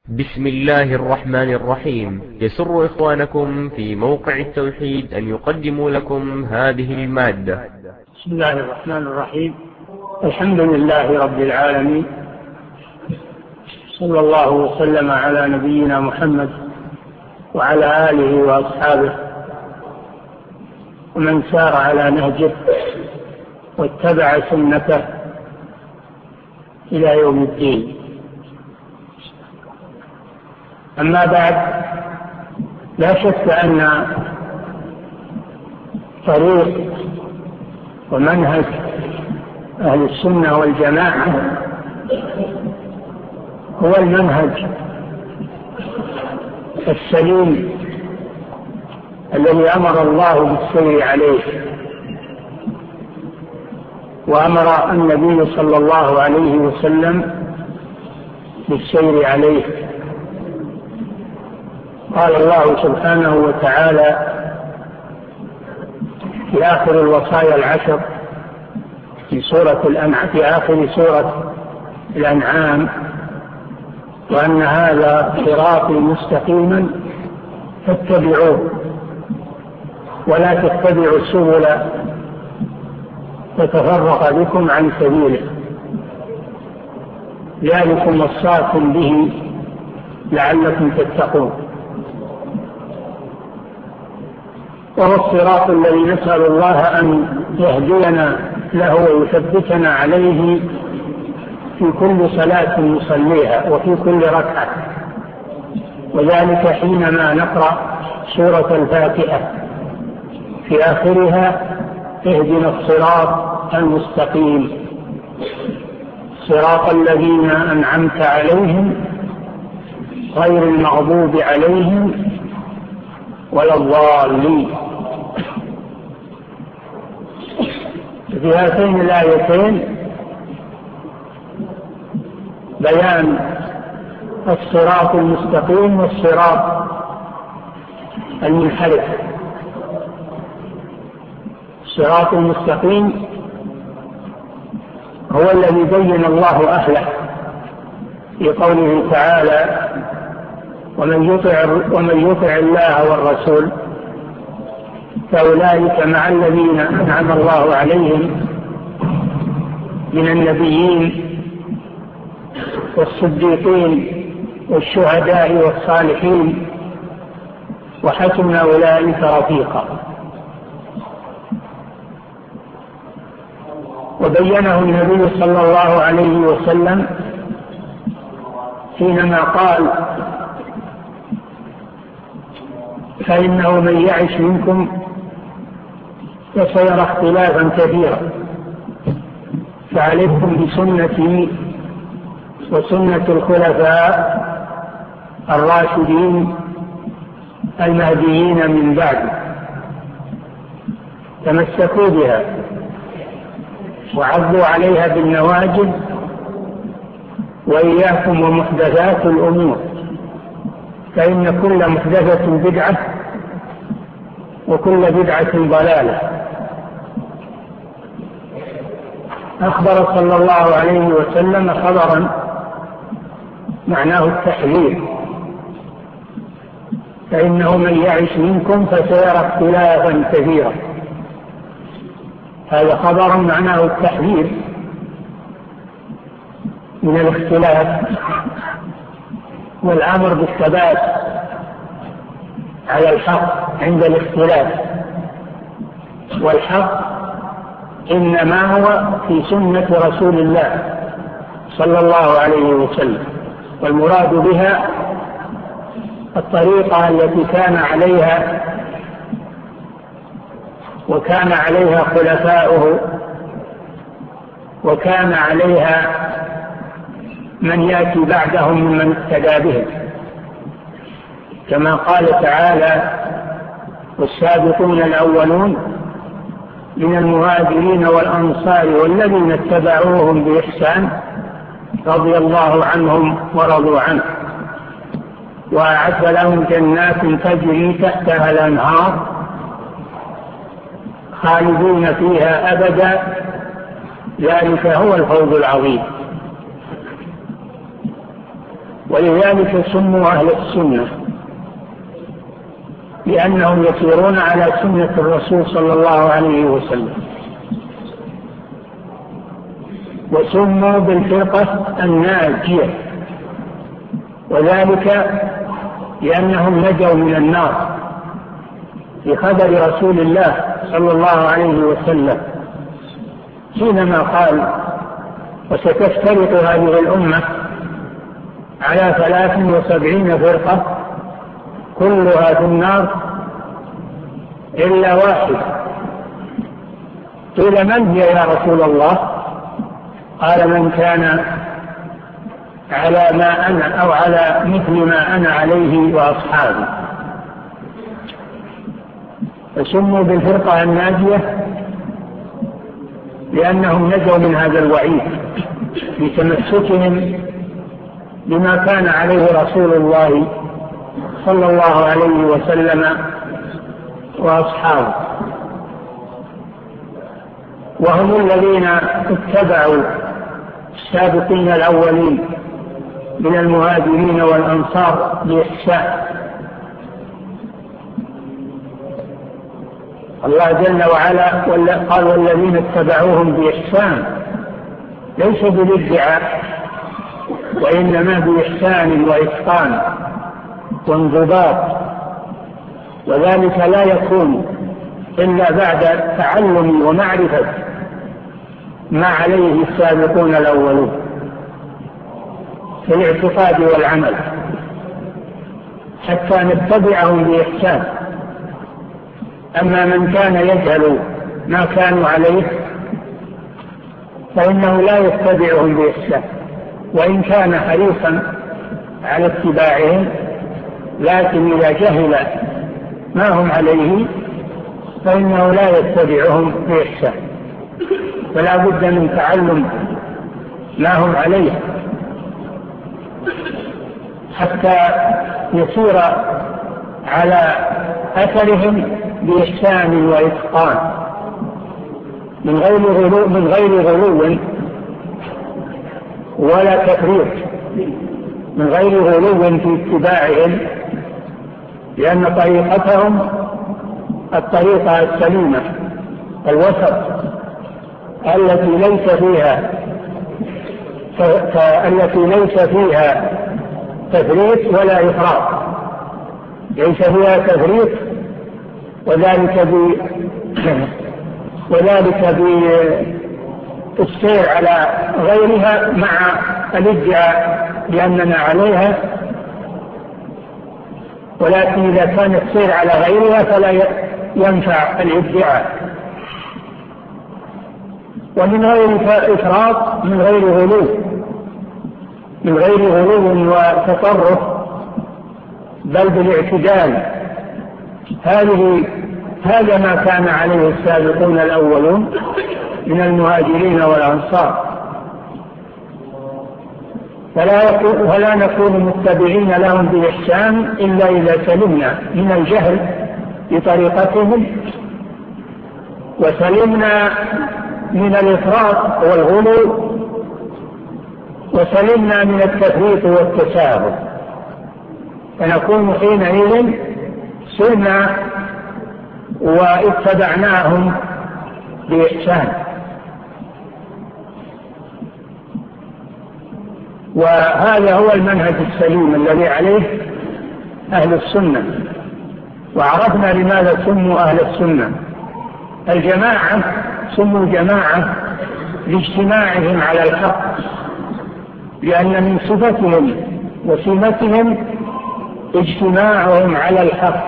بسم الله الرحمن الرحيم. يسر إخوانكم في موقع التوحيد أن يقدموا لكم هذه المادة. بسم الله الرحمن الرحيم. الحمد لله رب العالمين، صلى الله وسلم على نبينا محمد وعلى آله وأصحابه ومن سار على نهجه واتبع سنته إلى يوم الدين. أما بعد، لا شك أن طريق ومنهج أهل السنة والجماعة هو المنهج السليم الذي أمر الله بالسير عليه، وأمر النبي صلى الله عليه وسلم بالسير عليه. قال الله سبحانه وتعالى في آخر الوصايا العشر في آخر سورة الأنعام: وأن هذا صراطي مستقيما فاتبعوه ولا تتبعوا السبل فتفرق بكم عن سبيله، ذلكم وصاكم به لعلكم تتقون. وهو الصراط الذي نسأل الله أن يهدينا له ويثبتنا عليه في كل صلاة نصليها وفي كل ركعة، وذلك حينما نقرأ سورة الفاتحة في آخرها: اهدنا الصراط المستقيم صراط الذين أنعمت عليهم غير المغضوب عليهم ولا الضالين. في هاتين الآيتين بيان الصراط المستقيم والصراط المنحرف. الصراط المستقيم هو الذي بين الله أهله في قوله تعالى: ومن يطع الله والرسول فأولئك مع الذين أنعم الله عليهم من النبيين والصديقين والشهداء والصالحين وحسن أولئك رفيقا. وبينه النبي صلى الله عليه وسلم حينما قال: فإنه من يعش منكم فسيرى اختلافا كثيرا، فعليكم بسنتي وسنة الخلفاء الراشدين المهديين من بعد، تمسكوا بها وعضوا عليها بالنواجذ، وإياكم ومحدثات الأمور، فإن كل محدثة بدعة وكل بدعة ضلالة. أخبر صلى الله عليه وسلم خبرا معناه التحذير: فإنه من يعش منكم فسيرى اختلافا كثيرا. هذا خبر معناه التحذير من الاختلاف والأمر بالثبات على الحق عند الاختلاف، والحق إنما هو في سنة رسول الله صلى الله عليه وسلم، والمراد بها الطريقة التي كان عليها خلفاؤه، وكان عليها من يأتي بعدهم ممن اقتدى بهم، كما قال تعالى: والسابقون الأولون من المهاجرين والأنصار والذين اتبعوهم بإحسان رضي الله عنهم ورضوا عنه وأعد لهم جنات تجري تحتها الأنهار خالدين فيها أبدا ذلك هو الفوز العظيم. ولذلك سموا أهل السنة، لأنهم يسيرون على سنة الرسول صلى الله عليه وسلم. وسموا بالفرقة الناجية، وذلك لأنهم نجوا من النار في خبر رسول الله صلى الله عليه وسلم حينما قال: وستفترق هذه الأمة على 73 فرقة كلها في النار إلا واحدة. قيل: من هي يا رسول الله؟ قال: من كان على ما أنا أو على مثل ما أنا عليه وأصحابي. فسموا بالفرقة الناجية لأنهم نجوا من هذا الوعيد بتمسكهم بما كان عليه رسول الله صلى الله عليه وسلم وأصحابه، وهم الذين اتبعوا السابقين الأولين من المهاجرين والأنصار بإحسان. الله جل وعلا قال: والذين اتبعوهم بإحسان، ليس بالادعاء وإنما بإحسان وإتقان وانضباط، وذلك لا يكون إلا بعد تعلم ومعرفة ما عليه السابقون الأولون في الاعتقاد والعمل، حتى نتبعهم بإحسان. أما من كان يجهل ما كانوا عليه فإنه لا يتبعهم بإحسان، وإن كان حريصا على اتباعهم، لكن إذا جهل ما هم عليه فإنه لا يتبعهم بإحسان. فلا بد من تعلم ما هم عليه حتى يسير على أثرهم بإحسان وإتقان من غير غلو ولا تفريط، من غير غلو في اتباعهم، لأن طريقتهم الطريقة السليمة الوسط التي ليس فيها تفريط ولا إفراط، ليس فيها تفريط، وذلك بالسير على غيرها مع الادعاء بأننا عليها، ولكن إذا كان السير على غيرها فلا ينفع الادعاء. ومن غير إفراط، من غير غلو وتطرف، بل بالاعتدال. هذا ما كان عليه السابقون الأولون من المهاجرين والأنصار، فلا نكون متبعين لهم بإحسان إلا إذا سلمنا من الجهل بطريقتهم، وسلمنا من الإفراط والغلو، وسلمنا من التفريط والتساهل، فنكون حينئذ سرنا واتبعناهم بإحسان. وهذا هو المنهج السليم الذي عليه أهل السنة. وعرفنا لماذا سموا أهل السنة. الجماعة سموا جماعة لاجتماعهم على الحق، لأن من صفتهم وسمتهم اجتماعهم على الحق،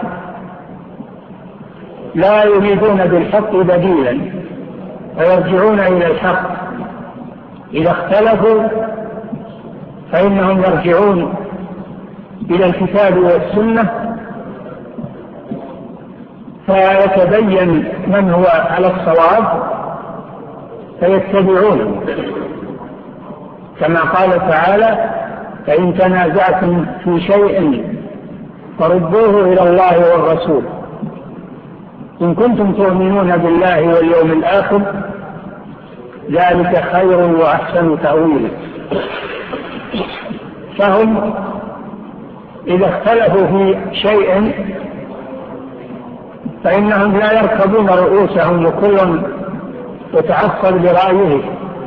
لا يريدون بالحق بديلا ويرجعون إلى الحق. إذا اختلفوا فإنهم يرجعون إلى الكتاب والسنة فيتبين من هو على الصواب فيتبعونه، كما قال تعالى: فإن تنازعتم في شيء فردوه إلى الله والرسول إن كنتم تؤمنون بالله واليوم الآخر ذلك خير وأحسن تأويلا. فهم إذا اختلفوا في شيء فإنهم لا يركبون رؤوسهم وكل يتعصب لرأيه،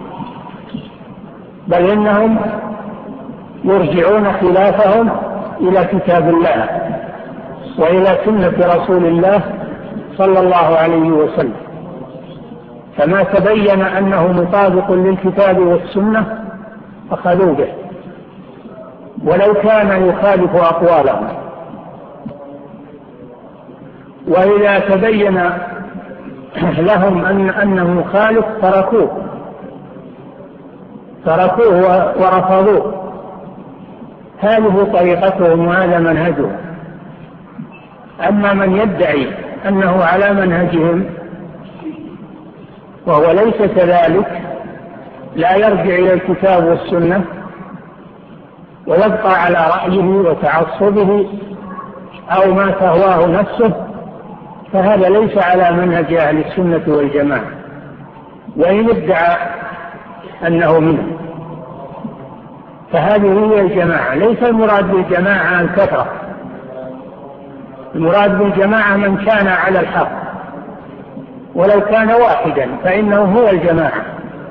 بل إنهم يرجعون خلافهم إلى كتاب الله وإلى سنة رسول الله صلى الله عليه وسلم، فما تبين أنه مطابق للكتاب والسنة أخذوا به ولو كان يخالف أقوالهم، وإذا تبين لهم أنه مخالف تركوه ورفضوه. هذه طريقتهم وهذا منهجهم. أما من يدعي أنه على منهجهم وهو ليس كذلك، لا يرجع إلى الكتاب والسنة ويبقى على رأيه وتعصبه أو ما تهواه نفسه، فهذا ليس على منهج أهل السنة والجماعة وإن ادعى أنه منه. فهذه هي الجماعة. ليس المراد بالجماعة الكثرة، المراد بالجماعة من كان على الحق ولو كان واحدا فإنه هو الجماعة،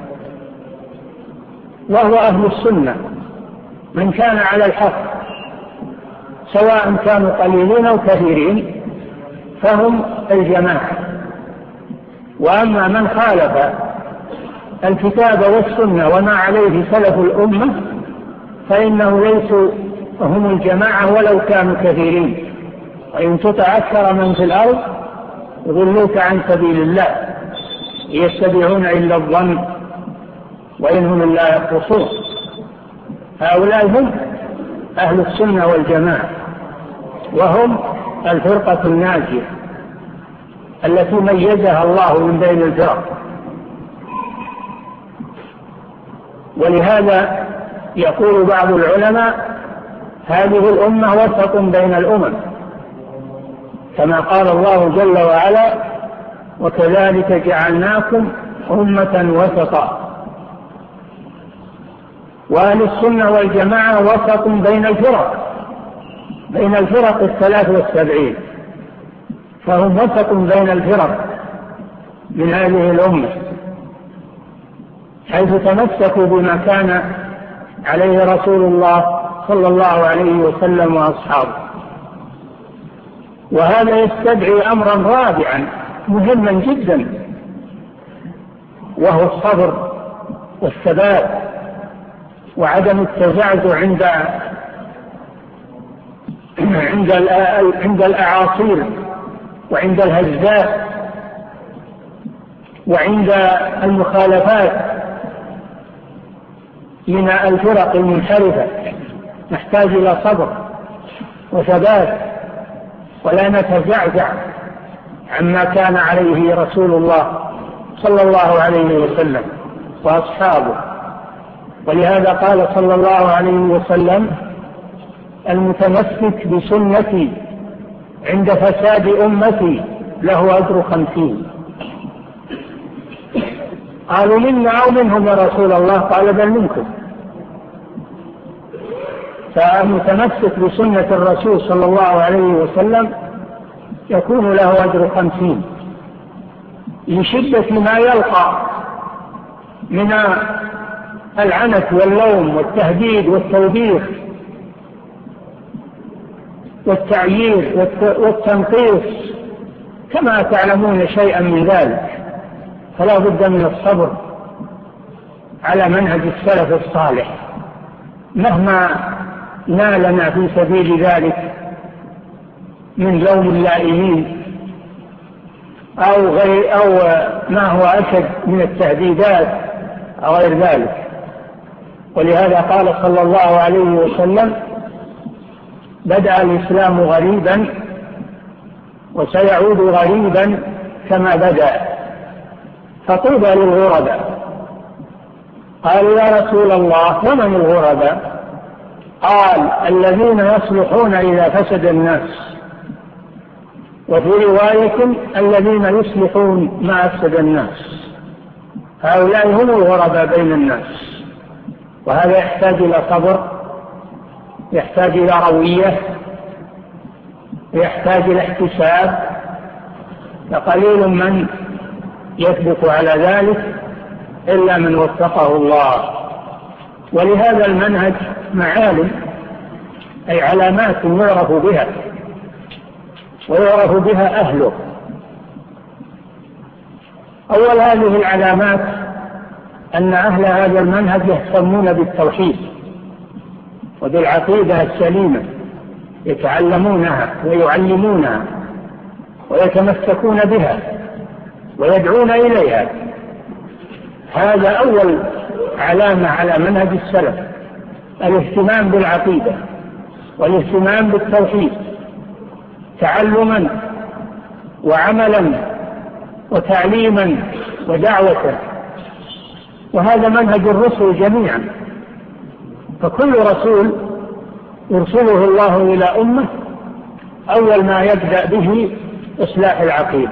وهو أهل السنة من كان على الحق سواء كانوا قليلين أو كثيرين فهم الجماعة. وأما من خالف الكتاب والسنة وما عليه سلف الأمة فإنه ليسوا هم الجماعة ولو كانوا كثيرين، وإن تطع أكثر من في الأرض يضلوك عن سبيل الله يتبعون إلا الظن وإن هم إلا يخرصون. هؤلاء هم أهل السنة والجماعة، وهم الفرقة الناجية التي ميزها الله من بين الفرق. ولهذا يقول بعض العلماء هذه الأمة وسط بين الأمم، كما قال الله جل وعلا وكذلك جعلناكم أمة وسطا. وأهل السنة والجماعة وسط بين الفرق 73، فهم وسط بين الفرق من هذه الأمة، حيث تمسكوا بما كان عليه رسول الله صلى الله عليه وسلم وأصحابه. وهذا يستدعي أمرا رابعا مهما جدا، وهو الصبر والثبات وعدم التزعزع عند الأعاصير وعند الهزات وعند المخالفات من الفرق المنحرفة. نحتاج إلى صبر وثبات ولا نتزعزع عما كان عليه رسول الله صلى الله عليه وسلم وأصحابه. ولهذا قال صلى الله عليه وسلم المتمسك بسنتي عند فساد أمتي له أجر 50. قالوا منا أو منهم يا رسول الله؟ قال بل منكم. فالمتمسك بسنة الرسول صلى الله عليه وسلم يكون له أجر 50 لشدة ما يلقى من العنت واللوم والتهديد والتوبيخ والتعيير والتنقيص، كما تعلمون شيئا من ذلك. فلا بد من الصبر على منهج السلف الصالح مهما نالنا في سبيل ذلك من لوم اللائمين أو ما هو أشد من التهديدات أو غير ذلك. ولهذا قال صلى الله عليه وسلم بدأ الإسلام غريبا وسيعود غريبا كما بدأ فطوبى للغرباء. قالوا يا رسول الله ومن الغرباء؟ قال الذين يصلحون إذا فسد الناس، وفي رواية الذين يصلحون ما أفسد الناس. هؤلاء هم الغرباء بين الناس، وهذا يحتاج إلى صبر يحتاج إلى روية، يحتاج إلى احتساب، فقليل من يثبت على ذلك إلا من وفقه الله. ولهذا المنهج معالم، أي علامات يعرف بها ويعرف بها أهله. أول هذه العلامات أن أهل هذا المنهج يهتمون بالتوحيد وبالعقيدة السليمة، يتعلمونها ويعلمونها ويتمسكون بها ويدعون إليها. هذا أول علامة على منهج السلف، الاهتمام بالعقيدة والاهتمام بالتوحيد تعلما وعملا وتعليما ودعوة. وهذا منهج الرسل جميعا، فكل رسول يرسله الله إلى أمة أول ما يبدأ به إصلاح العقيدة.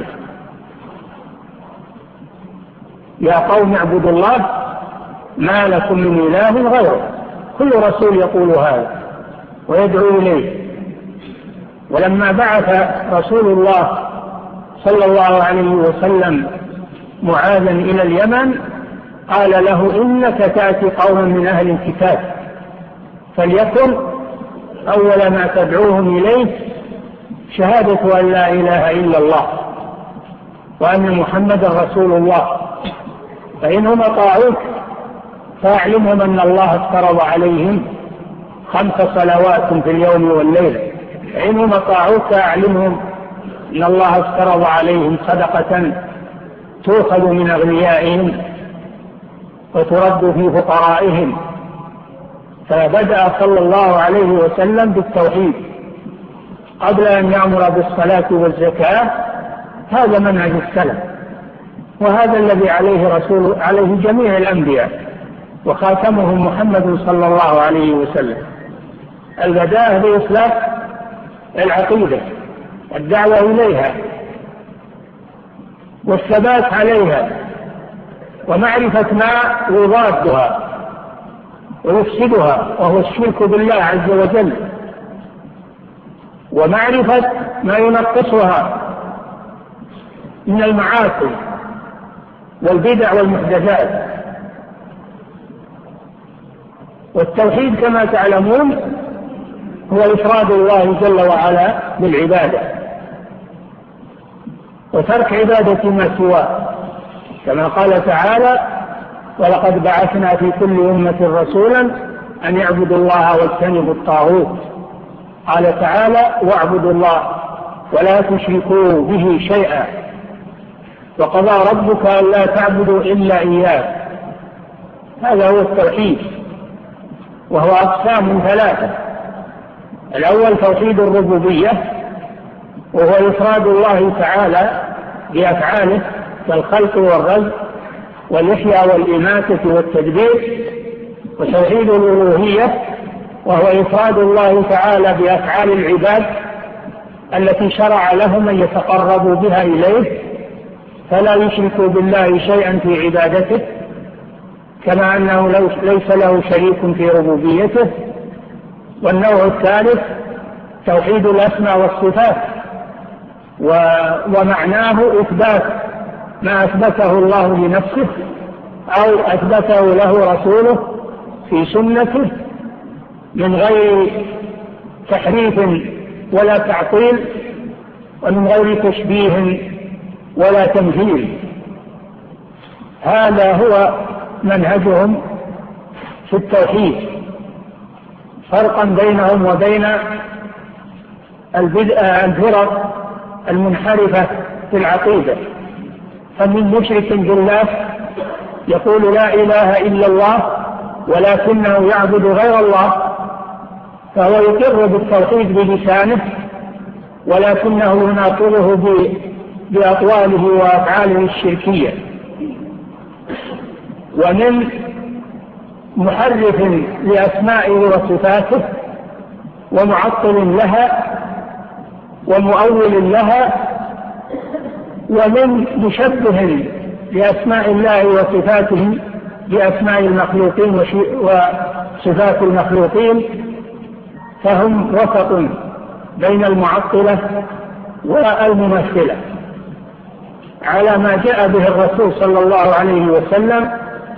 يا قوم اعبدوا الله ما لكم من إله غيره. كل رسول يقول هذا ويدعو إليه. ولما بعث رسول الله صلى الله عليه وسلم معاذا إلى اليمن قال له إنك تأتي قوما من أهل الكتاب فليكن أول ما تدعوهم إليه شهادة أن لا إله إلا الله وأن محمدا رسول الله، فإنهم أطاعوك فأعلمهم أن الله افترض عليهم 5 صلوات في اليوم والليلة، فإنهم أطاعوك فأعلمهم أن الله افترض عليهم صدقة تؤخذ من أغنيائهم وترد في فقرائهم. فبدأ صلى الله عليه وسلم بالتوحيد قبل أن يأمر بالصلاة والزكاة. هذا منهج السلف، وهذا الذي عليه جميع الأنبياء وخاتمهم محمد صلى الله عليه وسلم. البداءة بإصلاح العقيدة، الدعوة إليها والثبات عليها ومعرفة ما يضادها ويفسدها وهو الشرك بالله عز وجل، ومعرفة ما ينقصها من المعاصي والبدع والمحدثات. والتوحيد كما تعلمون هو إفراد الله جل وعلا بالعبادة وترك عبادة ما سواه، كما قال تعالى ولقد بعثنا في كل أمة رسولا أن يعبدوا الله واجتنبوا الطاغوت. قال تعالى واعبدوا الله ولا تشركوا به شيئا وقضى ربك ألا تعبدوا إلا إياه. هذا هو التوحيد، وهو أقسام 3. الأول توحيد الربوبية، وهو إفراد الله تعالى بأفعاله كالخلق والرزق والإحياء والإماتة والتدبير. وتوحيد الألوهية، وهو إفراد الله تعالى بأفعال العباد التي شرع لهم أن يتقربوا بها إليه فلا يشركوا بالله شيئا في عبادته، كما أنه ليس له شريك في ربوبيته. والنوع الثالث توحيد الأسماء والصفات، ومعناه إثبات ما أثبته الله لنفسه أو أثبته له رسوله في سنته من غير تحريف ولا تعطيل ومن غير تشبيه ولا تمثيل. هذا هو منهجهم في التوحيد، فرقا بينهم وبين الفرق المنحرفة في العقيدة. فمن مشرك بالله يقول لا إله إلا الله ولكنه يعبد غير الله، فهو يقر بالتوحيد بلسانه ولكنه يناقضه بأقواله وأفعاله الشركية. ومن محرف لأسمائه وصفاته ومعطل لها ومؤول لها، ومن مشبه لأسماء الله فهم وسط بين المعطلة والممثلة على ما جاء به الرسول صلى الله عليه وسلم،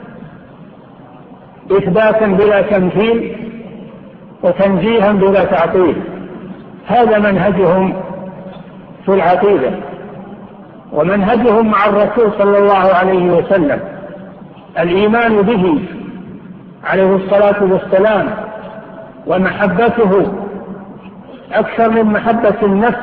إثباتا بلا تمثيل وتنزيها بلا تعطيل. هذا منهجهم في العقيدة، ومنهجهم مع الرسول صلى الله عليه وسلم الإيمان به عليه الصلاة والسلام ومحبته أكثر من محبة النفس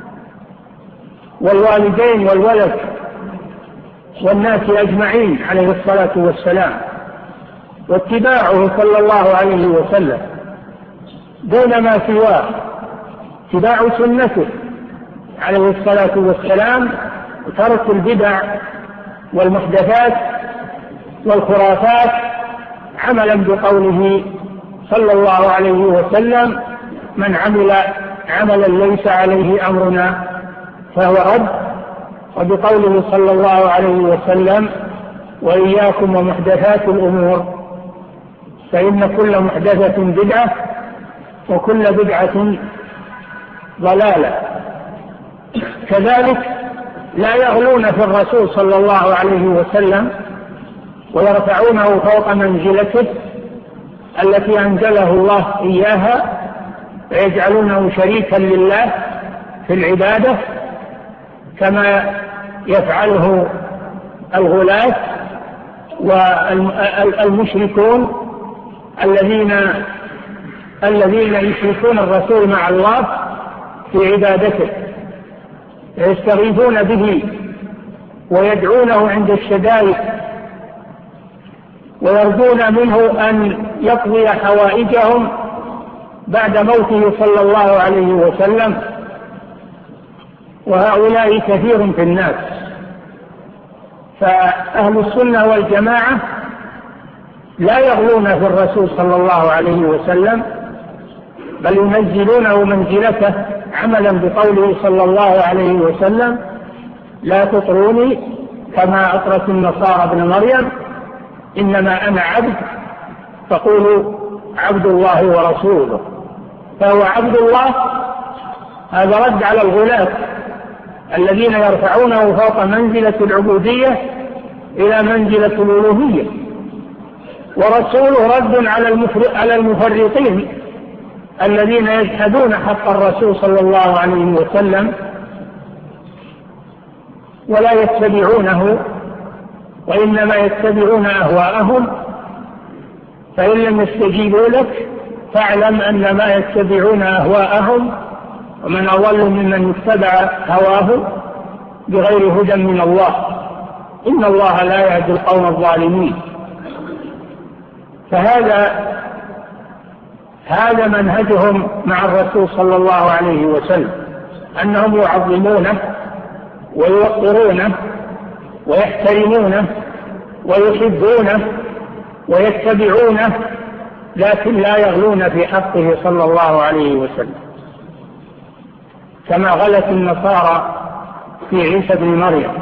والوالدين والولد والناس أجمعين عليه الصلاة والسلام، واتباعه صلى الله عليه وسلم دون ما سواه، اتباع سنته عليه الصلاة والسلام، وترك البدع والمحدثات والخرافات، عملا بقوله صلى الله عليه وسلم: من عمل عملا ليس عليه أمرنا فهو رد، وبقوله صلى الله عليه وسلم: وإياكم ومحدثات الأمور فإن كل محدثة بدعة وكل بدعة ضلالة. كذلك لا يغلون في الرسول صلى الله عليه وسلم ويرفعونه فوق منزلته التي أنزله الله إياها، ويجعلونه شريكا لله في العبادة كما يفعله الغلاة والمشركون الذين يشركون الرسول مع الله في عبادته، يستغيثون به ويدعونه عند الشدائد ويرجون منه أن يقضي حوائجهم بعد موته صلى الله عليه وسلم. وهؤلاء كثير في الناس. فأهل السنة والجماعة لا يغلون في الرسول صلى الله عليه وسلم، بل ينزلونه منزلته عملا بقوله صلى الله عليه وسلم: لا تطروني كما أطرت النصارى ابن مريم، إنما أنا عبد فقولوا عبد الله ورسوله. فهو عبد الله، هذا رد على الغلاة الذين يرفعونه فوق منزلة العبودية إلى منزلة الألوهية، ورسوله رد على المفرطين الذين يجحدون حق الرسول صلى الله عليه وسلم ولا يتبعونه، وإنما يتبعون أهواءهم. فإن لم يستجيبوا لك فاعلم أن ما يتبعون أهواءهم، ومن أضل ممن اتبع هواه بغير هدى من الله، إن الله لا يهدي القوم الظالمين. هذا منهجهم مع الرسول صلى الله عليه وسلم، أنهم يعظمونه ويوقرونه ويحترمونه ويحبونه ويتبعونه، لكن لا يغلون في حقه صلى الله عليه وسلم كما غلت النصارى في عيسى بن مريم.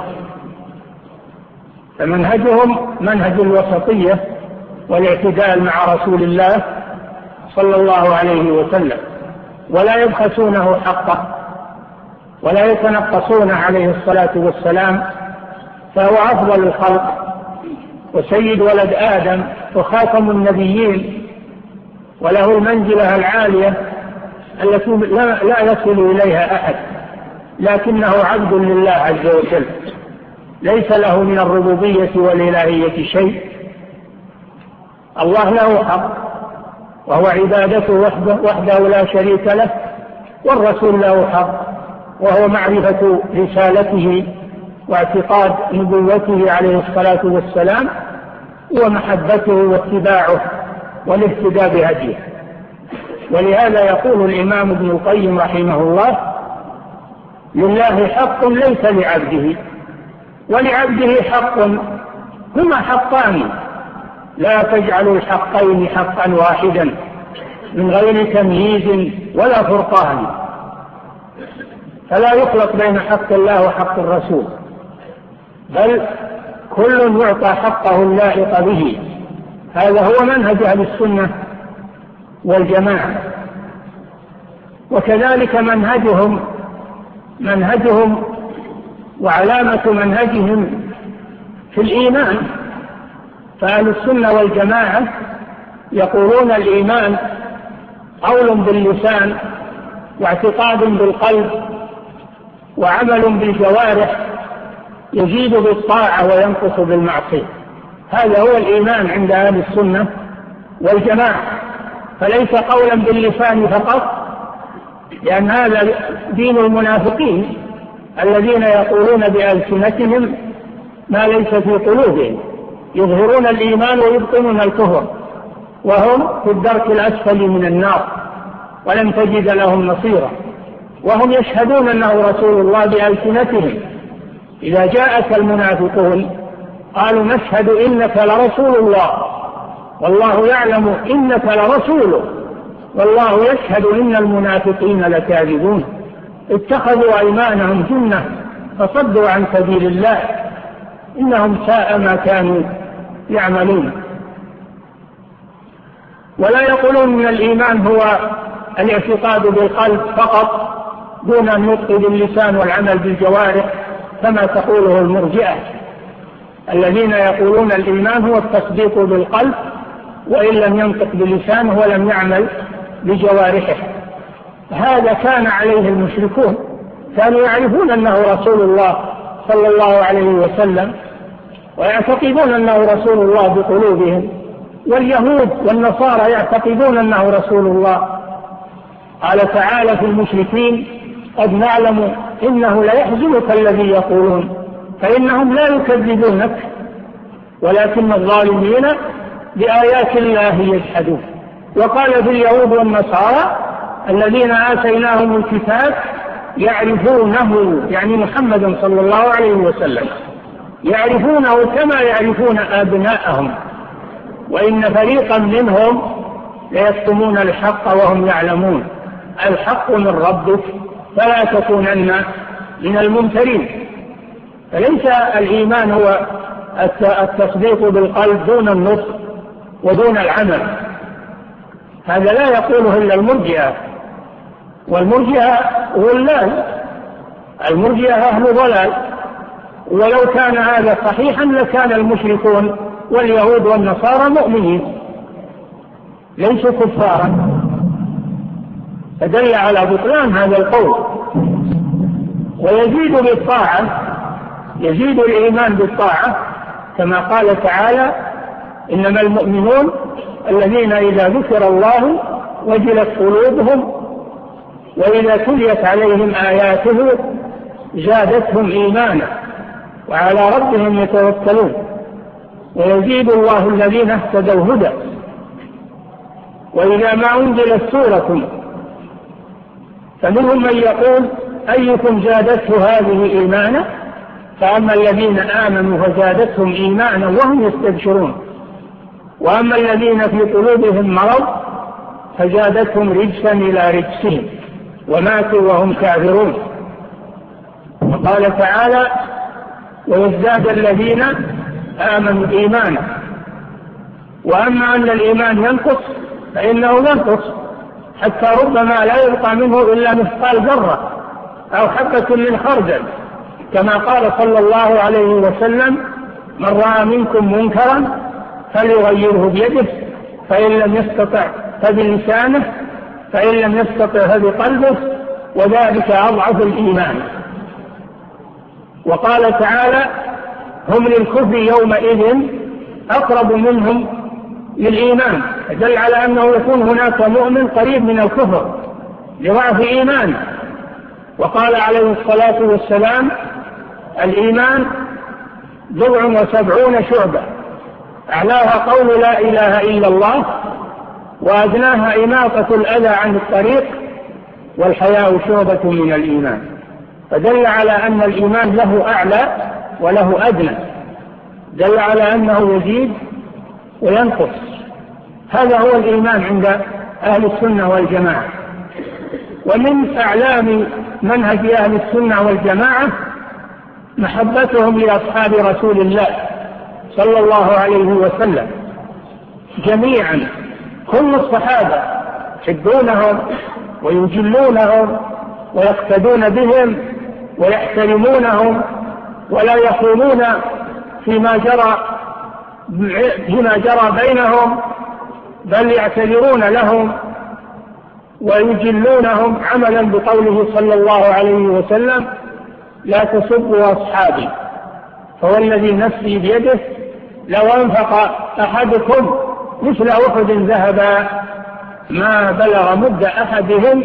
فمنهجهم منهج الوسطية والاعتدال مع رسول الله صلى الله عليه وسلم، ولا يبخسونه حقه ولا يتنقصونه عليه الصلاة والسلام، فهو أفضل الخلق وسيد ولد آدم وخاتم النبيين، وله المنزلة العالية التي لا يصل إليها أحد، لكنه عبد لله عز وجل، ليس له من الربوبية والإلهية شيء. الله له حق وهو عبادته وحده لا شريك له، والرسول له حق وهو معرفة رسالته واعتقاد نبوته عليه الصلاة والسلام ومحبته واتباعه والاهتداء بهديه. ولهذا يقول الإمام ابن القيم رحمه الله: لله حق ليس لعبده، ولعبده حق، هما حقان، لا تجعلوا الحقين حقا واحدا من غير تمييز ولا فرقان، فلا يخلط بين حق الله وحق الرسول، بل كل يعطى حقه اللائق به. هذا هو منهج أهل السنة والجماعة. وكذلك منهجهم وعلامة منهجهم في الإيمان. فأهل السنة والجماعة يقولون الإيمان قول باللسان واعتقاد بالقلب وعمل بالجوارح، يزيد بالطاعة وينقص بالمعصية. هذا هو الإيمان عند أهل السنة والجماعة، فليس قولا باللسان فقط، لأن هذا دين المنافقين الذين يقولون بألسنتهم ما ليس في قلوبهم، يظهرون الإيمان ويبطنون الكفر، وهم في الدرك الأسفل من النار ولن تجد لهم نصيرا. وهم يشهدون أنه رسول الله بألسنتهم. إذا جاءك المنافقون قالوا نشهد إنك لرسول الله والله يعلم إنك لرسوله والله يشهد إن المنافقين لكاذبون. اتخذوا أيمانهم جنة فصدوا عن سبيل الله إنهم ساء ما كانوا يعملون. ولا يقولون من الإيمان هو الاعتقاد بالقلب فقط دون النطق باللسان والعمل بالجوارح كما تقوله المرجئة، الذين يقولون الإيمان هو التصديق بالقلب وإن لم ينطق بلسانه ولم يعمل بجوارحه. هذا كان عليه المشركون، كانوا يعرفون أنه رسول الله صلى الله عليه وسلم ويعتقدون أنه رسول الله بقلوبهم، واليهود والنصارى يعتقدون أنه رسول الله. قال تعالى في المشركين قد نعلم إنه ليحزنك الذي يقولون فإنهم لا يكذبونك ولكن الظالمين بآيات الله يجحدون. وقال في اليهود والنصارى الذين آتيناهم الكتاب يعرفونه، يعني محمد صلى الله عليه وسلم، يعرفونه كما يعرفون أبناءهم وإن فريقا منهم ليكتمون الحق وهم يعلمون. الحق من ربك فلا تكونن من الممترين. فليس الإيمان هو التصديق بالقلب دون النطق ودون العمل، هذا لا يقوله إلا المرجئة، والمرجئة غلال، المرجئة أهل ضلال. ولو كان هذا صحيحا لكان المشركون واليهود والنصارى مؤمنين ليسوا كفارا، فدل على بطلان هذا القول. ويزيد بالطاعة، يزيد الإيمان بالطاعة كما قال تعالى إنما المؤمنون الذين إذا ذكر الله وجلت قلوبهم وإذا تليت عليهم آياته زادتهم إيمانا وعلى ربهم يتوكلون ويزيد الله الذين اهتدوا هدى. وإذا ما أنزلت سورة فمنهم من يقول أيكم زادته هذه إيمانا، فأما الذين آمنوا فزادتهم إيمانا وهم يستبشرون، وأما الذين في قلوبهم مرض فزادتهم رجسا إلى رجسهم وماتوا وهم كافرون. وقال تعالى ويزداد الذين آمنوا إيمانا. وأما أن الإيمان ينقص فإنه ينقص حتى ربما لا يبقى منه إلا مثقال ذرة أو حبة من خردل، كما قال صلى الله عليه وسلم من رأى منكم منكرا فليغيره بيده فإن لم يستطع فبلسانه فإن لم يستطع فبقلبه وذلك أضعف الإيمان. وقال تعالى هم للكفر يومئذ أقرب منهم للإيمان، دل على أنه يكون هناك مؤمن قريب من الكفر لضعف إيمانه. وقال عليه الصلاة والسلام الإيمان 79 شعبة أعلاها قول لا إله إلا الله وأدناها إماطة الأذى عن الطريق والحياء شعبة من الإيمان. فدل على أن الإيمان له أعلى وله أدنى، دل على أنه يزيد وينقص. هذا هو الإيمان عند أهل السنة والجماعة. ومن أعلام منهج أهل السنة والجماعة محبتهم لأصحاب رسول الله صلى الله عليه وسلم جميعا، كل الصحابة يحبونهم ويجلونهم ويقتدون بهم ويحترمونهم ولا يخونون فيما جرى بينهم، بل يعتذرون لهم ويجلونهم عملا بقوله صلى الله عليه وسلم: لا تسبوا أصحابي، فوالذي نفسي بيده لو أنفق أحدكم مثل أحد ذهبا ما بلغ مد أحدهم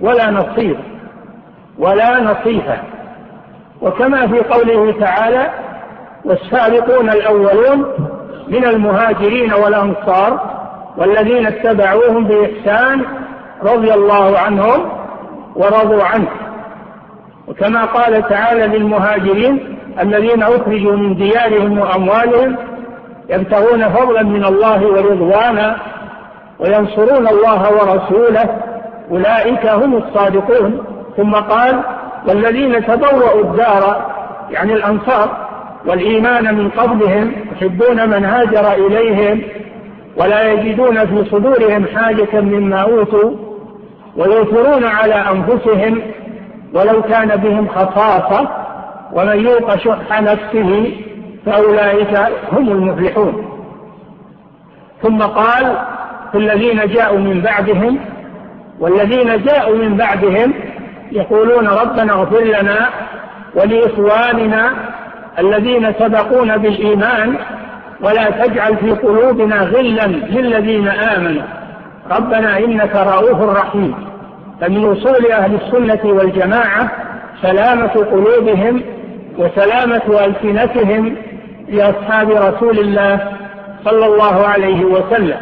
ولا نصيفه. وكما في قوله تعالى: والسابقون الأولون من المهاجرين والأنصار والذين اتبعوهم بإحسان رضي الله عنهم ورضوا عنه. وكما قال تعالى للمهاجرين الذين أخرجوا من ديارهم وأموالهم يبتغون فضلا من الله ورضوانا وينصرون الله ورسوله أولئك هم الصادقون. ثم قال: والذين تبوأوا الدار يعني الأنصار والإيمان من قبلهم يحبون من هاجر إليهم ولا يجدون في صدورهم حاجة مما أوتوا ويؤثرون على أنفسهم ولو كان بهم خصاصة ومن يوق شح نفسه فأولئك هم المفلحون. ثم قال: في الذين جاءوا من بعدهم، والذين جاءوا من بعدهم يقولون ربنا اغفر لنا ولإخواننا الذين سبقونا بالإيمان ولا تجعل في قلوبنا غلا للذين آمنوا ربنا إنك رؤوف رحيم. فمن أصول أهل السنة والجماعة سلامة قلوبهم وسلامة ألسنتهم لأصحاب رسول الله صلى الله عليه وسلم.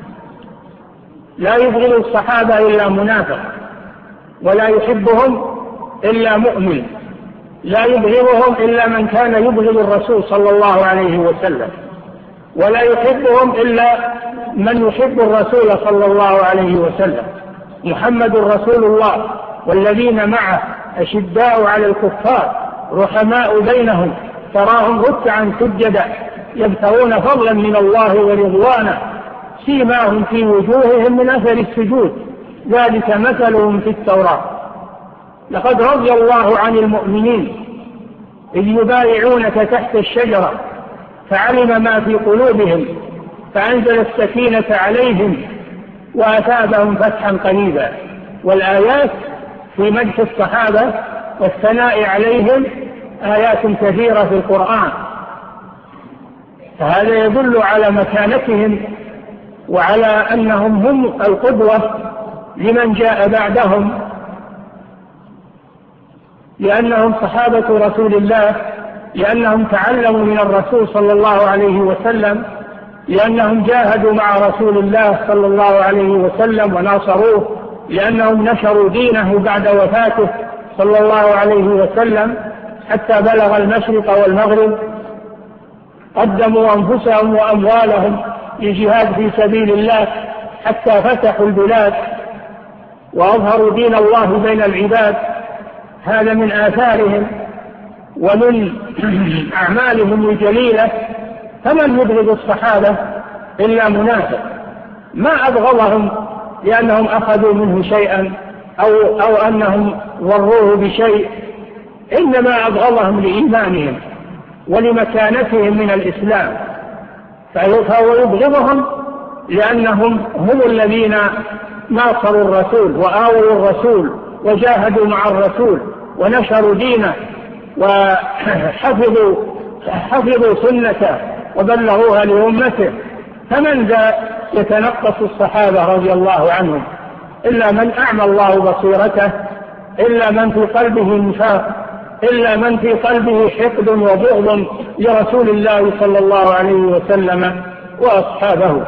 لا يبغض الصحابة إلا منافق، ولا يحبهم إلا مؤمن، لا يبغضهم إلا من كان يبغض الرسول صلى الله عليه وسلم، ولا يحبهم إلا من يحب الرسول صلى الله عليه وسلم. محمد رسول الله والذين معه أشداء على الكفار رحماء بينهم تراهم ركعا سجدا يبتغون فضلا من الله ورضوانه سيماهم في وجوههم من أثر السجود ذلك مثلهم في التوراة. لقد رضي الله عن المؤمنين إذ يبايعونك تحت الشجرة فعلم ما في قلوبهم فأنزل السكينة عليهم وأثابهم فتحا قريبا. والآيات في مدح الصحابة والثناء عليهم آيات كثيرة في القرآن، فهذا يدل على مكانتهم وعلى أنهم هم القدوة لمن جاء بعدهم، لأنهم صحابة رسول الله، لأنهم تعلموا من الرسول صلى الله عليه وسلم، لأنهم جاهدوا مع رسول الله صلى الله عليه وسلم وناصروه، لأنهم نشروا دينه بعد وفاته صلى الله عليه وسلم حتى بلغ المشرق والمغرب، قدموا أنفسهم وأموالهم للجهاد في سبيل الله حتى فتحوا البلاد وأظهروا دين الله بين العباد. هذا من آثارهم ومن أعمالهم الجليلة. فمن يبغض الصحابة إلا منافق، ما أبغضهم لأنهم أخذوا منه شيئا أو أنهم ضروه بشيء، إنما أبغضهم لإيمانهم ولمكانتهم من الإسلام. فهو يبغضهم لأنهم هم الذين ناصروا الرسول وآووا الرسول وجاهدوا مع الرسول ونشروا دينه وحفظوا سنته وبلغوها لأمته. فمن ذا يتنقص الصحابة رضي الله عنهم إلا من أعمى الله بصيرته، إلا من في قلبه نفاق، إلا من في قلبه حقد وبغض لرسول الله صلى الله عليه وسلم وأصحابه.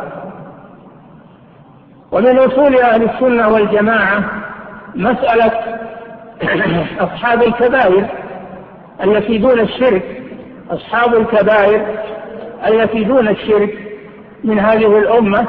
ومن أصول أهل السنة والجماعة مسألة أصحاب الكبائر التي دون الشرك. أصحاب الكبائر التي دون الشرك من هذه الأمة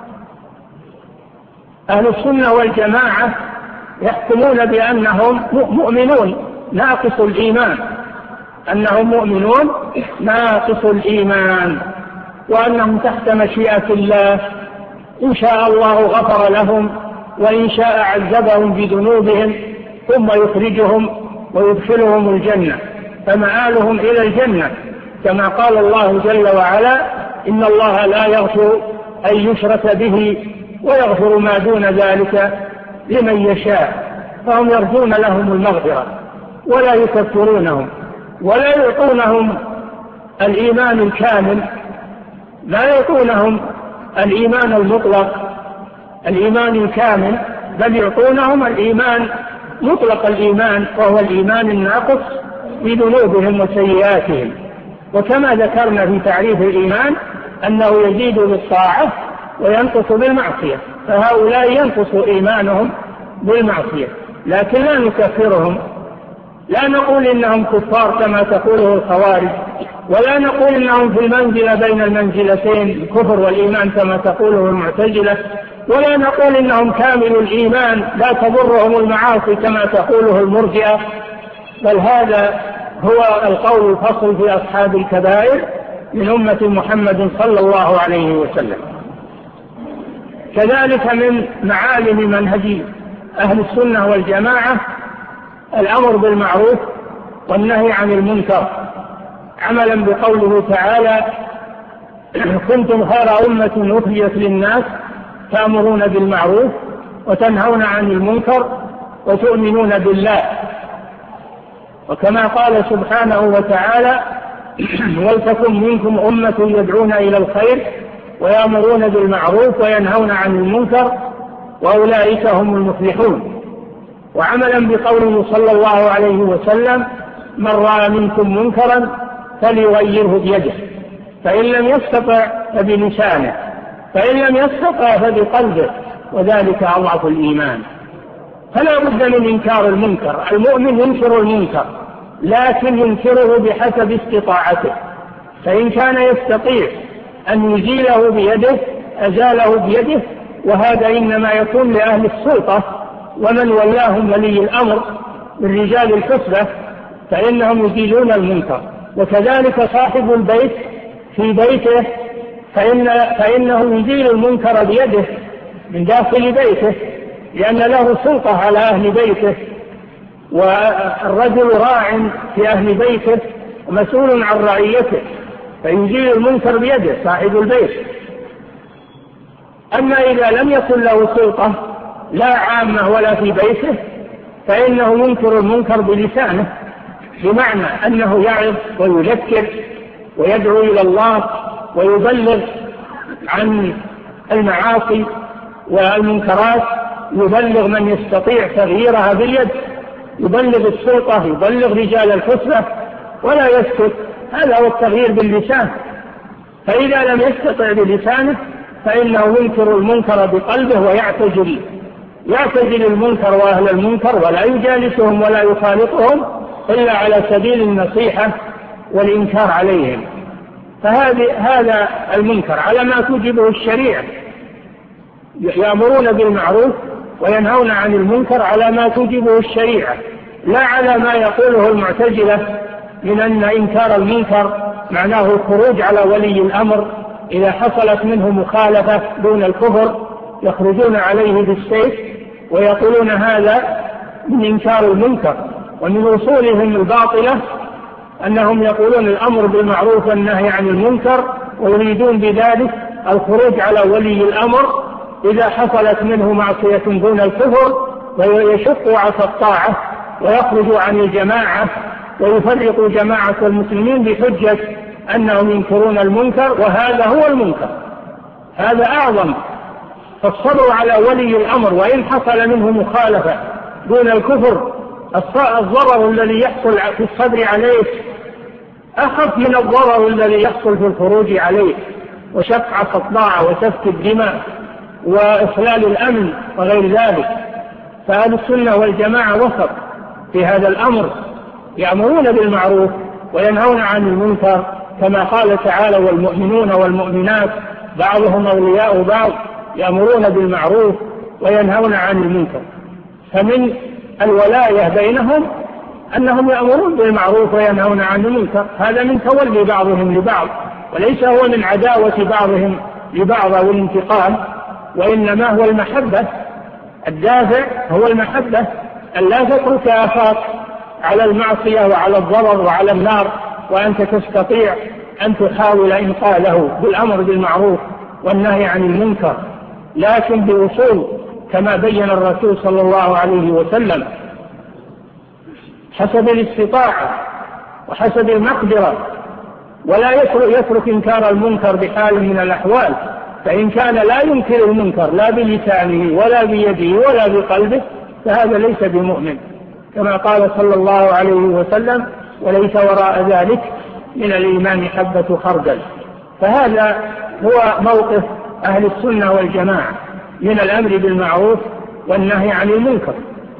أهل السنة والجماعة يحكمون بأنهم مؤمنون ناقص الإيمان، أنهم مؤمنون ناقص الإيمان، وأنهم تحت مشيئة الله إن شاء الله غفر لهم وإن شاء عذبهم بذنوبهم ثم يخرجهم ويدخلهم الجنة، فمآلهم إلى الجنة، كما قال الله جل وعلا: إن الله لا يغفر أن يشرك به ويغفر ما دون ذلك لمن يشاء. فهم يرجون لهم المغفرة ولا يكفرونهم ولا يعطونهم الإيمان الكامل، لا يعطونهم الإيمان المطلق، الإيمان الكامل، بل يعطونهم الإيمان مطلق الإيمان، وهو الإيمان الناقص بذنوبهم وسيئاتهم. وكما ذكرنا في تعريف الإيمان أنه يزيد بالطاعة وينقص بالمعصية، فهؤلاء ينقص إيمانهم بالمعصية، لكن لا نكفرهم، لا نقول إنهم كفار كما تقوله الخوارج، ولا نقول إنهم في المنزلة بين المنزلتين الكفر والإيمان كما تقوله المعتزلة، ولا نقول إنهم كامل الإيمان لا تضرهم المعاصي كما تقوله المرجئة، بل هذا هو القول الفصل في أصحاب الكبائر من أمة محمد صلى الله عليه وسلم. كذلك من معالم منهج أهل السنة والجماعة الأمر بالمعروف والنهي عن المنكر، عملا بقوله تعالى: كنتم خير أمة أخرجت للناس تأمرون بالمعروف وتنهون عن المنكر وتؤمنون بالله. وكما قال سبحانه وتعالى: ولتكن منكم أمة يدعون إلى الخير ويأمرون بالمعروف وينهون عن المنكر وأولئك هم المفلحون. وعملا بقوله صلى الله عليه وسلم: من رأى منكم منكرا فليغيره بيده، فإن لم يستطع فبلسانه، فإن لم يستطع فبقلبه، وذلك أضعف الإيمان. فلا بد من إنكار المنكر. المؤمن ينكر المنكر لكن ينكره بحسب استطاعته، فإن كان يستطيع أن يزيله بيده أزاله بيده، وهذا إنما يكون لأهل السلطة ومن ولاهم ولي الأمر من رجال الحسبة، فإنهم يزيلون المنكر. وكذلك صاحب البيت في بيته فإنه يزيل المنكر بيده من داخل بيته، لأن له سلطة على أهل بيته، والرجل راع في أهل بيته ومسؤول عن رعيته، فيزيل المنكر بيده صاحب البيت. أما إذا لم يكن له سلطة لا عامة ولا في بيته فإنه ينكر المنكر بلسانه، بمعنى أنه يعظ ويذكر ويدعو إلى الله ويبلغ عن المعاصي والمنكرات، يبلغ من يستطيع تغييرها باليد، يبلغ السلطة، يبلغ رجال الحسبة، ولا يسكت. هذا هو التغيير باللسان. فإذا لم يستطع بلسانه فإنه ينكر المنكر بقلبه ويعتزل المنكر وأهل المنكر، ولا يجالسهم ولا يخالطهم إلا على سبيل النصيحة والإنكار عليهم. هذا المنكر على ما توجبه الشريعة، يأمرون بالمعروف وينهون عن المنكر على ما توجبه الشريعة، لا على ما يقوله المعتزلة من أن إنكار المنكر معناه الخروج على ولي الأمر إذا حصلت منه مخالفة دون الكفر، يخرجون عليه بالسيف ويقولون هذا من إنكار المنكر. ومن أصولهم الباطلة أنهم يقولون الأمر بالمعروف والنهي عن المنكر، ويريدون بذلك الخروج على ولي الأمر إذا حصلت منه معصية دون الكفر، ويشق عصا الطاعة ويخرج عن الجماعة ويفرق جماعة المسلمين بحجة أنهم ينكرون المنكر، وهذا هو المنكر، هذا أعظم. فالصبر على ولي الأمر وإن حصل منه مخالفة دون الكفر، الضرر الذي يحصل في الصبر عليه أخف من الضرر الذي يحصل في الخروج عليه وشق عصا الطاعة وسفك الدماء وإخلال الأمن وغير ذلك. فأهل السنة والجماعة وسط في هذا الأمر، يأمرون بالمعروف وينهون عن المنكر، كما قال تعالى: والمؤمنون والمؤمنات بعضهم أولياء بعض يأمرون بالمعروف وينهون عن المنكر. فمن الولاية بينهم أنهم يأمرون بالمعروف وينهون عن المنكر، هذا من تولي بعضهم لبعض، وليس هو من عداوة بعضهم لبعض والانتقام، وإنما هو المحبة الدافع هو المحبة، أن لا تترك أخاك على المعصية وعلى الضرر وعلى النار وأنت تستطيع أن تحاول إنقاذه بالأمر بالمعروف والنهي عن المنكر، لكن بوصول كما بين الرسول صلى الله عليه وسلم حسب الاستطاعة وحسب المقدرة، ولا يترك إنكار المنكر بحال من الأحوال، فإن كان لا ينكر المنكر لا بلسانه ولا بيده ولا بقلبه فهذا ليس بمؤمن، كما قال صلى الله عليه وسلم: وليس وراء ذلك من الإيمان حبة خردل. فهذا هو موقف أهل السنة والجماعة من الأمر بالمعروف والنهي عن المنكر.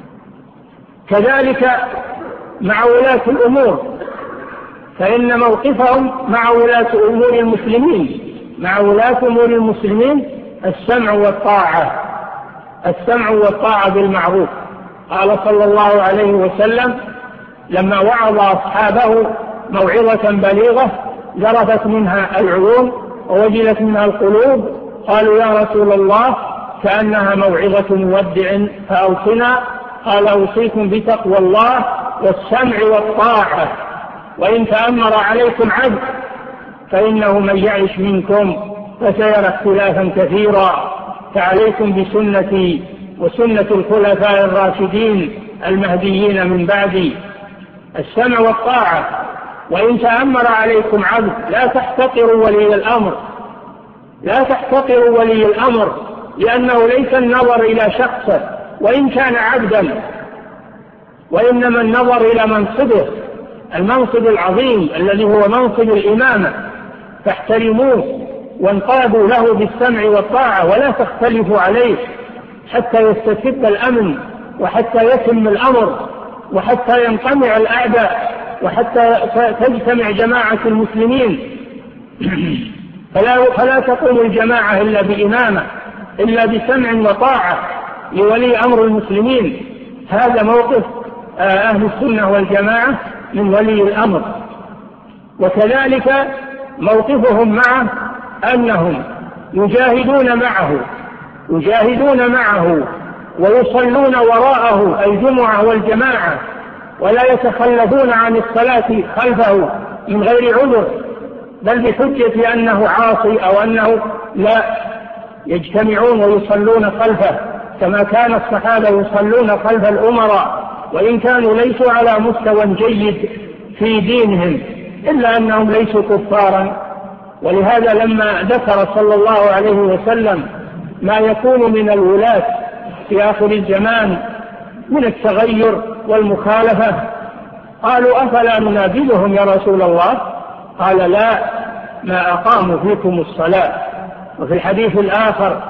كذلك مع ولاة الأمور، فإن موقفهم مع ولاة أمور المسلمين، مع ولاة أمور المسلمين السمع والطاعة، السمع والطاعة بالمعروف. قال صلى الله عليه وسلم لما وعظ أصحابه موعظة بليغة ذرفت منها العيون ووجلت منها القلوب، قالوا: يا رسول الله كأنها موعظة مودع فأوصنا. قال: أوصيكم بتقوى الله والسمع والطاعة، وإن تأمر عليكم عبد فإنه من يعش منكم فسيرى اختلافا كثيرا، فعليكم بسنتي وسنة الخلفاء الراشدين المهديين من بعدي. السمع والطاعة. وإن تأمر عليكم عبد لا تحتقروا ولي الأمر، لا تحتقروا ولي الأمر، لأنه ليس النظر إلى شخصه وإن كان عبدا، وإنما النظر إلى منصبه، المنصب العظيم الذي هو منصب الإمامة، فاحترموه وانقادوا له بالسمع والطاعة ولا تختلفوا عليه حتى يستتب الأمن وحتى يتم الأمر وحتى ينقمع الأعداء وحتى تجتمع جماعة المسلمين. فلا تقوم الجماعة إلا بإمامة، إلا بسمع وطاعة لولي أمر المسلمين. هذا موقف أهل السنة والجماعة من ولي الأمر. وكذلك موقفهم معه أنهم يجاهدون معه ويصلون وراءه الجمعة والجماعة، ولا يتخلفون عن الصلاة خلفه من غير عذر، بل بحجة أنه عاصي أو أنه لا، يجتمعون ويصلون خلفه كما كان الصحابة يصلون خلف الأمراء، وإن كانوا ليسوا على مستوى جيد في دينهم إلا أنهم ليسوا كفارا. ولهذا لما ذكر صلى الله عليه وسلم ما يكون من الولاة في آخر الزمان من التغير والمخالفة قالوا: أفلا ننابذهم يا رسول الله؟ قال: لا، ما أقاموا فيكم الصلاة. وفي الحديث الآخر: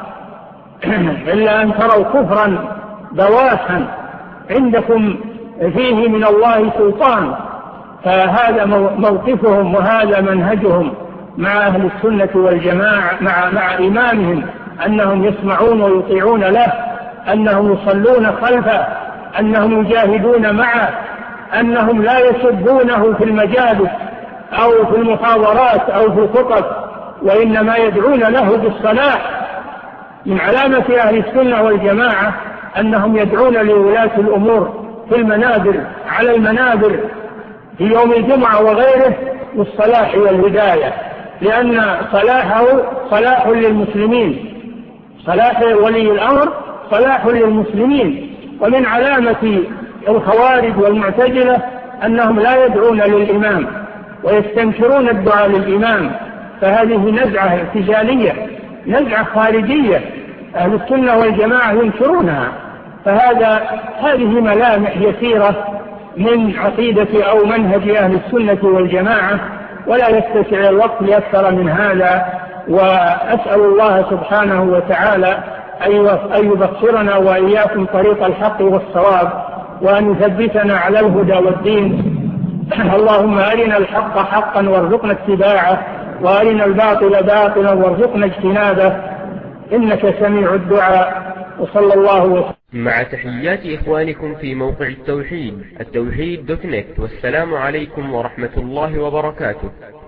إلا أن تروا كفرا بواحا عندكم فيه من الله سلطان. فهذا موقفهم وهذا منهجهم مع أهل السنة والجماعة، مع إمامهم، أنهم يسمعون ويطيعون له، أنهم يصلون خلفه، أنهم يجاهدون معه، أنهم لا يسبونه في المجالس أو في المحاضرات أو في الخطب، وإنما يدعون له بالصلاح. من علامة أهل السنة والجماعة أنهم يدعون لولاة الأمور في المنابر، على المنابر في يوم الجمعة وغيره، بالصلاح والهداية، لأن صلاحه صلاح للمسلمين، صلاح ولي الأمر صلاح للمسلمين. ومن علامة الخوارج والمعتزلة أنهم لا يدعون للإمام ويستنكرون الدعاء للإمام، فهذه نزعة اعتزالية، نزعة خارجية، أهل السنة والجماعة ينكرونها. هذه ملامح يسيرة من عقيدة أو منهج أهل السنة والجماعة، ولا يتسع الوقت لأكثر من هذا. وأسأل الله سبحانه وتعالى أن يبصرنا وإياكم طريق الحق والصواب، وأن يثبتنا على الهدى والدين. اللهم أرنا الحق حقا وارزقنا اتباعه، وأرنا الباطل باطلا وارزقنا اجتنابه، إنك سميع الدعاء. وصلى الله وسلم. مع تحيات إخوانكم في موقع التوحيد، التوحيد.net، والسلام عليكم ورحمة الله وبركاته.